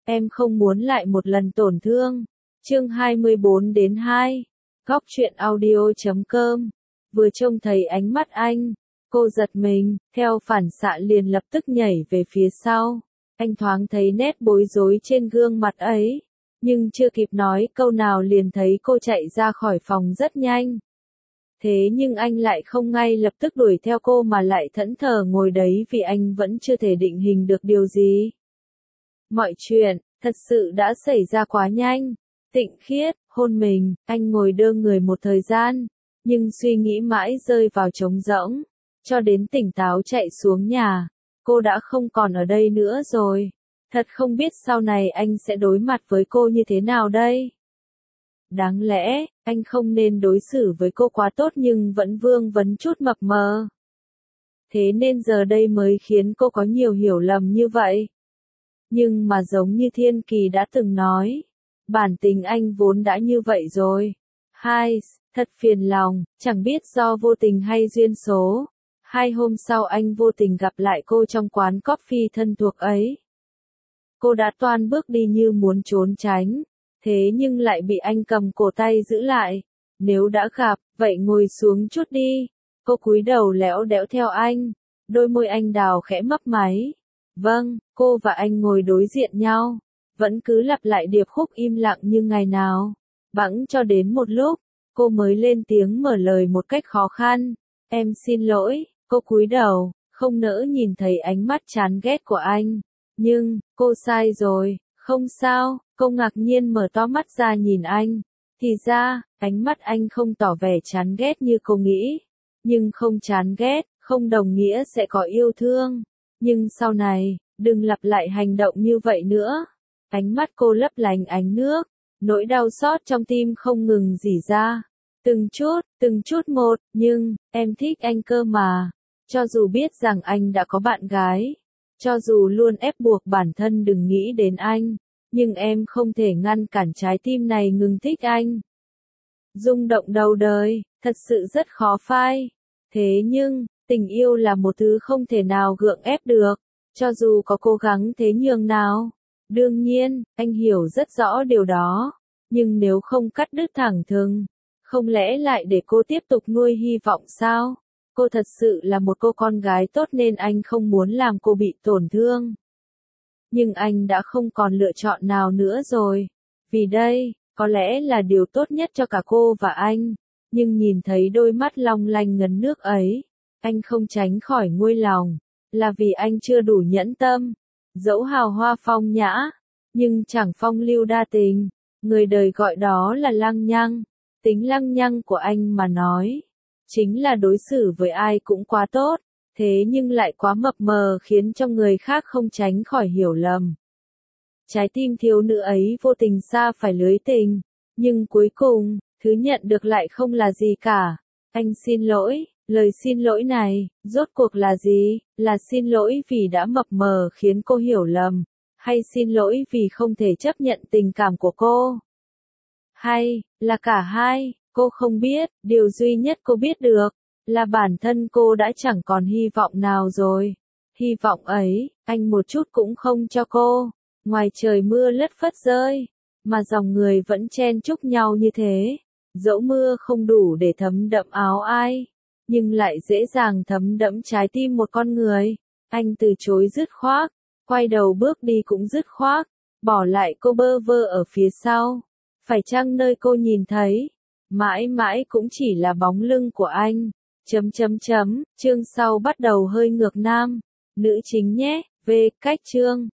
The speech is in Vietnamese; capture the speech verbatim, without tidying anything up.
em không muốn lại một lần tổn thương. Chương hai mươi bốn đến hai. Góc truyện audio chấm com. Vừa trông thấy ánh mắt anh, cô giật mình, theo phản xạ liền lập tức nhảy về phía sau. Anh thoáng thấy nét bối rối trên gương mặt ấy, nhưng chưa kịp nói câu nào liền thấy cô chạy ra khỏi phòng rất nhanh. Thế nhưng anh lại không ngay lập tức đuổi theo cô mà lại thẫn thờ ngồi đấy vì anh vẫn chưa thể định hình được điều gì. Mọi chuyện, thật sự đã xảy ra quá nhanh. Tịnh Khiết, hôn mình, anh ngồi đơ người một thời gian, nhưng suy nghĩ mãi rơi vào trống rỗng, cho đến tỉnh táo chạy xuống nhà. Cô đã không còn ở đây nữa rồi. Thật không biết sau này anh sẽ đối mặt với cô như thế nào đây. Đáng lẽ, anh không nên đối xử với cô quá tốt nhưng vẫn vương vấn chút mập mờ. Thế nên giờ đây mới khiến cô có nhiều hiểu lầm như vậy. Nhưng mà giống như Thiên Kỳ đã từng nói, bản tính anh vốn đã như vậy rồi. Hai, thật phiền lòng, chẳng biết do vô tình hay duyên số. Hai hôm sau anh vô tình gặp lại cô trong quán coffee thân thuộc ấy. Cô đã toan bước đi như muốn trốn tránh, thế nhưng lại bị anh cầm cổ tay giữ lại. Nếu đã gặp, vậy ngồi xuống chút đi. Cô cúi đầu lẽo đẽo theo anh, đôi môi anh đào khẽ mấp máy. Vâng, cô và anh ngồi đối diện nhau, vẫn cứ lặp lại điệp khúc im lặng như ngày nào. Bẵng cho đến một lúc, cô mới lên tiếng mở lời một cách khó khăn. Em xin lỗi. Cô cúi đầu, không nỡ nhìn thấy ánh mắt chán ghét của anh. Nhưng, cô sai rồi, không sao. Cô ngạc nhiên mở to mắt ra nhìn anh. Thì ra, ánh mắt anh không tỏ vẻ chán ghét như cô nghĩ. Nhưng không chán ghét, không đồng nghĩa sẽ có yêu thương. Nhưng sau này, đừng lặp lại hành động như vậy nữa. Ánh mắt cô lấp lánh ánh nước, nỗi đau xót trong tim không ngừng rỉ ra. Từng chút, từng chút một, nhưng, em thích anh cơ mà. Cho dù biết rằng anh đã có bạn gái, cho dù luôn ép buộc bản thân đừng nghĩ đến anh, nhưng em không thể ngăn cản trái tim này ngừng thích anh. Rung động đầu đời, thật sự rất khó phai. Thế nhưng, tình yêu là một thứ không thể nào gượng ép được, cho dù có cố gắng thế nhường nào. Đương nhiên, anh hiểu rất rõ điều đó, nhưng nếu không cắt đứt thẳng thừng, không lẽ lại để cô tiếp tục nuôi hy vọng sao? Cô thật sự là một cô con gái tốt nên anh không muốn làm cô bị tổn thương. Nhưng anh đã không còn lựa chọn nào nữa rồi. Vì đây, có lẽ là điều tốt nhất cho cả cô và anh. Nhưng nhìn thấy đôi mắt long lanh ngấn nước ấy, anh không tránh khỏi nguôi lòng. Là vì anh chưa đủ nhẫn tâm. Dẫu hào hoa phong nhã, nhưng chẳng phong lưu đa tình. Người đời gọi đó là lăng nhăng. Tính lăng nhăng của anh mà nói, chính là đối xử với ai cũng quá tốt, thế nhưng lại quá mập mờ khiến cho người khác không tránh khỏi hiểu lầm. Trái tim thiếu nữ ấy vô tình sa phải lưới tình, nhưng cuối cùng, thứ nhận được lại không là gì cả. Anh xin lỗi, lời xin lỗi này, rốt cuộc là gì? Là xin lỗi vì đã mập mờ khiến cô hiểu lầm, hay xin lỗi vì không thể chấp nhận tình cảm của cô? Hay, là cả hai? Cô không biết, điều duy nhất cô biết được, là bản thân cô đã chẳng còn hy vọng nào rồi. Hy vọng ấy, anh một chút cũng không cho cô. Ngoài trời mưa lất phất rơi, mà dòng người vẫn chen chúc nhau như thế. Dẫu mưa không đủ để thấm đẫm áo ai, nhưng lại dễ dàng thấm đẫm trái tim một con người. Anh từ chối dứt khoát, quay đầu bước đi cũng dứt khoát, bỏ lại cô bơ vơ ở phía sau. Phải chăng nơi cô nhìn thấy, mãi mãi cũng chỉ là bóng lưng của anh. Chấm chấm chấm, chương sau bắt đầu hơi ngược nam. Nữ chính nhé, về cách chương.